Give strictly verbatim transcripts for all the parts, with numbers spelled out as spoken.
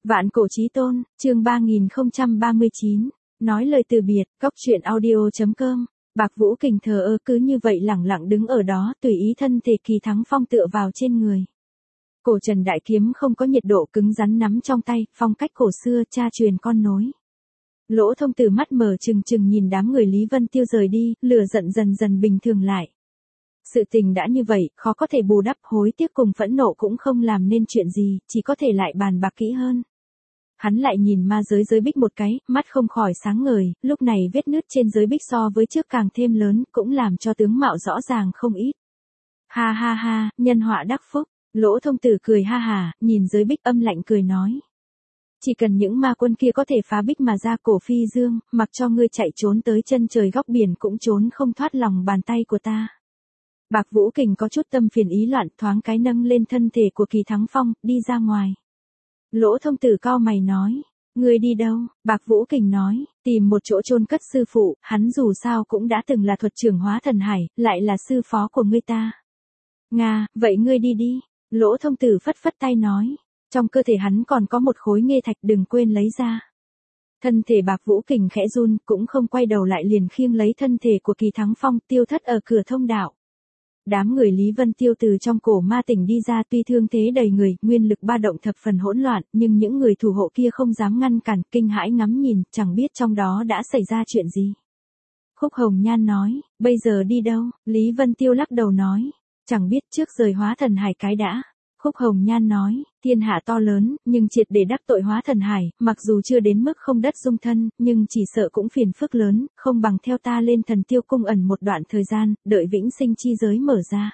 Vạn cổ chí tôn, chương ba nghìn không trăm ba mươi chín, nói lời từ biệt, cóc truyện audio chấm com. Bạc Vũ Kình thờ ơ cứ như vậy lẳng lặng đứng ở đó, tùy ý thân thể Kỳ Thắng Phong tựa vào trên người. Cổ trần đại kiếm không có nhiệt độ, cứng rắn nắm trong tay, phong cách cổ xưa, cha truyền con nối. Lỗ Thông Tử mắt mở trừng trừng nhìn đám người Lý Vân Tiêu rời đi, lửa giận dần dần bình thường lại. Sự tình đã như vậy, khó có thể bù đắp, hối tiếc cùng phẫn nộ cũng không làm nên chuyện gì, chỉ có thể lại bàn bạc kỹ hơn. Hắn lại nhìn ma giới giới bích một cái, mắt không khỏi sáng ngời, lúc này vết nứt trên giới bích so với trước càng thêm lớn, cũng làm cho tướng mạo rõ ràng không ít. Ha ha ha, nhân họa đắc phúc, Lỗ Thông Tử cười ha hà, nhìn giới bích âm lạnh cười nói. Chỉ cần những ma quân kia có thể phá bích mà ra cổ phi dương, mặc cho ngươi chạy trốn tới chân trời góc biển cũng trốn không thoát lòng bàn tay của ta. Bạc Vũ Kình có chút tâm phiền ý loạn, thoáng cái nâng lên thân thể của Kỳ Thắng Phong, đi ra ngoài. Lỗ Thông Tử cau mày nói, ngươi đi đâu? Bạc Vũ Kình nói, tìm một chỗ chôn cất sư phụ, hắn dù sao cũng đã từng là thuật trưởng Hóa Thần Hải, lại là sư phó của ngươi ta. Nga, vậy ngươi đi đi. Lỗ Thông Tử phất phất tay nói, trong cơ thể hắn còn có một khối nghê thạch, đừng quên lấy ra. Thân thể Bạc Vũ Kình khẽ run, cũng không quay đầu lại, liền khiêng lấy thân thể của Kỳ Thắng Phong, tiêu thất ở cửa thông đạo. Đám người Lý Vân Tiêu từ trong cổ ma tỉnh đi ra, tuy thương thế đầy người, nguyên lực ba động thập phần hỗn loạn, nhưng những người thủ hộ kia không dám ngăn cản, kinh hãi ngắm nhìn, chẳng biết trong đó đã xảy ra chuyện gì. Khúc Hồng Nhan nói, bây giờ đi đâu? Lý Vân Tiêu lắc đầu nói, chẳng biết, trước rời Hóa Thần Hải cái đã. Khúc Hồng Nhan nói, thiên hạ to lớn, nhưng triệt để đắc tội Hóa Thần Hải, mặc dù chưa đến mức không đất dung thân, nhưng chỉ sợ cũng phiền phức lớn, không bằng theo ta lên Thần Tiêu Cung ẩn một đoạn thời gian, đợi vĩnh sinh chi giới mở ra.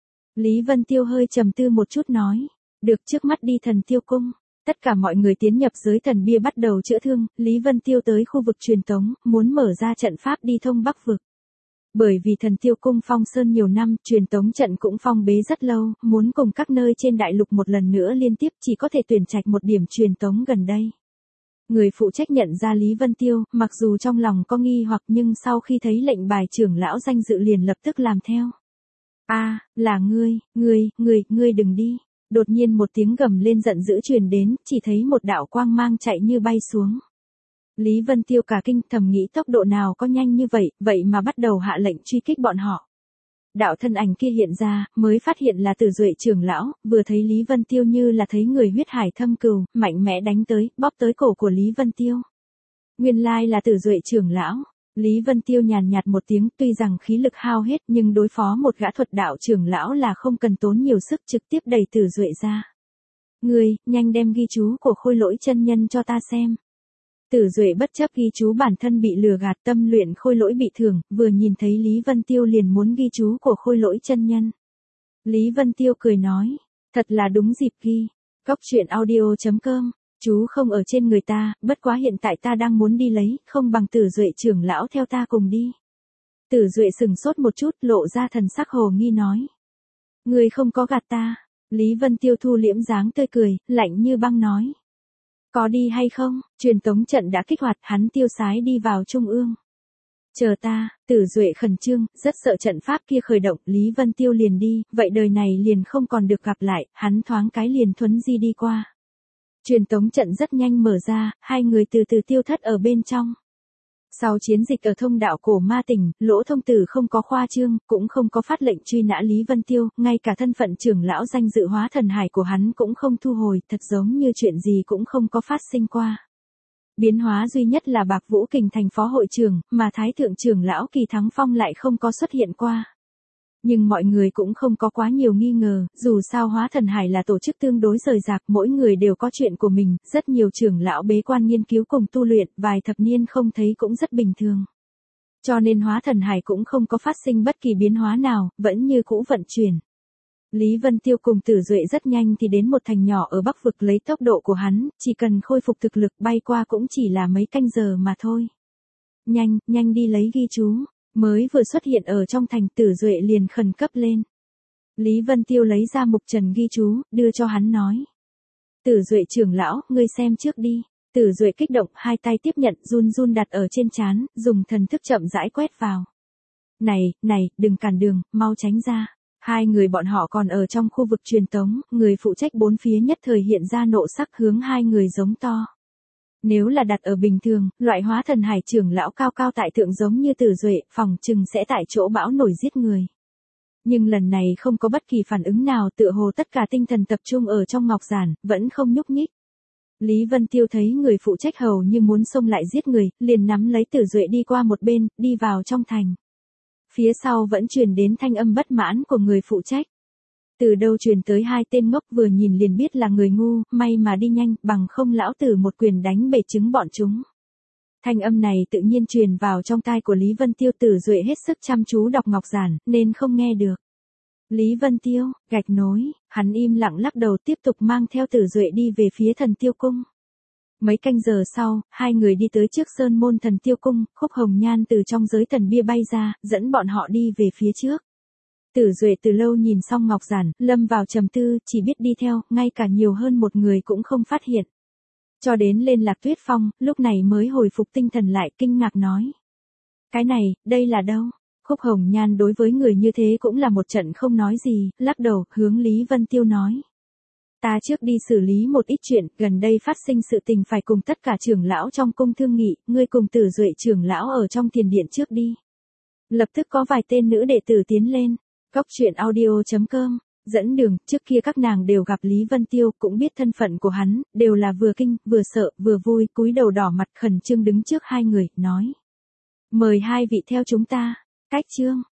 Lý Vân Tiêu hơi trầm tư một chút nói, được, trước mắt đi Thần Tiêu Cung. Tất cả mọi người tiến nhập giới thần bia bắt đầu chữa thương, Lý Vân Tiêu tới khu vực truyền tống, muốn mở ra trận pháp đi thông Bắc vực. Bởi vì Thần Tiêu Cung phong sơn nhiều năm, truyền tống trận cũng phong bế rất lâu, muốn cùng các nơi trên đại lục một lần nữa liên tiếp, chỉ có thể tuyển trạch một điểm truyền tống gần đây. Người phụ trách nhận ra Lý Vân Tiêu, mặc dù trong lòng có nghi hoặc nhưng sau khi thấy lệnh bài trưởng lão danh dự liền lập tức làm theo. A, à, là ngươi, ngươi, ngươi, ngươi đừng đi. Đột nhiên một tiếng gầm lên giận dữ truyền đến, chỉ thấy một đạo quang mang chạy như bay xuống. Lý Vân Tiêu cả kinh, thầm nghĩ tốc độ nào có nhanh như vậy, vậy mà bắt đầu hạ lệnh truy kích bọn họ. Đạo thân ảnh kia hiện ra, mới phát hiện là Tử Duệ trưởng lão, vừa thấy Lý Vân Tiêu như là thấy người huyết hải thâm cừu, mạnh mẽ đánh tới, bóp tới cổ của Lý Vân Tiêu. Nguyên lai là Tử Duệ trưởng lão. Lý Vân Tiêu nhàn nhạt một tiếng, tuy rằng khí lực hao hết nhưng đối phó một gã thuật đạo trưởng lão là không cần tốn nhiều sức, trực tiếp đẩy Tử Duệ ra. Ngươi, nhanh đem ghi chú của Khôi Lỗi chân nhân cho ta xem. Tử Duệ bất chấp ghi chú bản thân bị lừa gạt, tâm luyện Khôi Lỗi bị thương, vừa nhìn thấy Lý Vân Tiêu liền muốn ghi chú của Khôi Lỗi chân nhân. Lý Vân Tiêu cười nói, thật là đúng dịp ghi. Cóc truyện audio chấm com, chú không ở trên người ta, bất quá hiện tại ta đang muốn đi lấy, không bằng Tử Duệ trưởng lão theo ta cùng đi. Tử Duệ sừng sốt một chút, lộ ra thần sắc hồ nghi nói. Người không có gạt ta. Lý Vân Tiêu thu liễm dáng tươi cười, lạnh như băng nói. Có đi hay không? Truyền tống trận đã kích hoạt, hắn tiêu sái đi vào trung ương. Chờ ta. Tử Duệ khẩn trương, rất sợ trận pháp kia khởi động, Lý Vân Tiêu liền đi, vậy đời này liền không còn được gặp lại, hắn thoáng cái liền thuấn di đi qua. Truyền tống trận rất nhanh mở ra, hai người từ từ tiêu thất ở bên trong. Sau chiến dịch ở thông đạo cổ ma tỉnh, Lỗ Thông Tử không có khoa trương, cũng không có phát lệnh truy nã Lý Vân Tiêu, ngay cả thân phận trưởng lão danh dự Hóa Thần Hải của hắn cũng không thu hồi, thật giống như chuyện gì cũng không có phát sinh qua. Biến hóa duy nhất là Bạc Vũ Kình thành phó hội trưởng, mà Thái thượng trưởng lão Kỳ Thắng Phong lại không có xuất hiện qua. Nhưng mọi người cũng không có quá nhiều nghi ngờ, dù sao Hóa Thần Hải là tổ chức tương đối rời rạc, mỗi người đều có chuyện của mình, rất nhiều trưởng lão bế quan nghiên cứu cùng tu luyện, vài thập niên không thấy cũng rất bình thường. Cho nên Hóa Thần Hải cũng không có phát sinh bất kỳ biến hóa nào, vẫn như cũ vận chuyển. Lý Vân Tiêu cùng Tử Duệ rất nhanh thì đến một thành nhỏ ở Bắc vực, lấy tốc độ của hắn, chỉ cần khôi phục thực lực bay qua cũng chỉ là mấy canh giờ mà thôi. Nhanh, nhanh đi lấy ghi chú. Mới vừa xuất hiện ở trong thành, Tử Duệ liền khẩn cấp lên. Lý Vân Tiêu lấy ra mục trần ghi chú, đưa cho hắn nói. Tử Duệ trưởng lão, ngươi xem trước đi. Tử Duệ kích động, hai tay tiếp nhận, run run đặt ở trên trán, dùng thần thức chậm rãi quét vào. Này, này, đừng cản đường, mau tránh ra. Hai người bọn họ còn ở trong khu vực truyền tống, người phụ trách bốn phía nhất thời hiện ra nộ sắc hướng hai người giống to. Nếu là đặt ở bình thường, loại hóa thần hải trưởng lão cao cao tại thượng giống như Tử Duệ, phòng trừng sẽ tại chỗ bão nổi giết người. Nhưng lần này không có bất kỳ phản ứng nào, tựa hồ tất cả tinh thần tập trung ở trong ngọc giản, vẫn không nhúc nhích. Lý Vân Tiêu thấy người phụ trách hầu như muốn xông lại giết người, liền nắm lấy Tử Duệ đi qua một bên, đi vào trong thành. Phía sau vẫn truyền đến thanh âm bất mãn của người phụ trách. Từ đâu truyền tới hai tên ngốc, vừa nhìn liền biết là người ngu, may mà đi nhanh, bằng không lão tử một quyền đánh bể trứng bọn chúng. Thanh âm này tự nhiên truyền vào trong tai của Lý Vân Tiêu. Tử Duệ hết sức chăm chú đọc ngọc giản, nên không nghe được. Lý Vân Tiêu, gạch nối, hắn im lặng lắc đầu tiếp tục mang theo Tử Duệ đi về phía Thần Tiêu Cung. Mấy canh giờ sau, hai người đi tới trước sơn môn Thần Tiêu Cung, Khúc Hồng Nhan từ trong giới thần bia bay ra, dẫn bọn họ đi về phía trước. Tử Duệ từ lâu nhìn xong ngọc giản, lâm vào trầm tư, chỉ biết đi theo, ngay cả nhiều hơn một người cũng không phát hiện. Cho đến lên Lạc Tuyết Phong, lúc này mới hồi phục tinh thần lại, kinh ngạc nói. Cái này, đây là đâu? Khúc Hồng Nhan đối với người như thế cũng là một trận không nói gì, lắc đầu, hướng Lý Vân Tiêu nói. Ta trước đi xử lý một ít chuyện, gần đây phát sinh sự tình phải cùng tất cả trưởng lão trong cung thương nghị, ngươi cùng Tử Duệ trưởng lão ở trong tiền điện trước đi. Lập tức có vài tên nữ đệ tử tiến lên. Cóc truyện audio chấm com, dẫn đường, trước kia các nàng đều gặp Lý Vân Tiêu, cũng biết thân phận của hắn, đều là vừa kinh, vừa sợ, vừa vui, cúi đầu đỏ mặt khẩn trương đứng trước hai người, nói. Mời hai vị theo chúng ta, cách chương.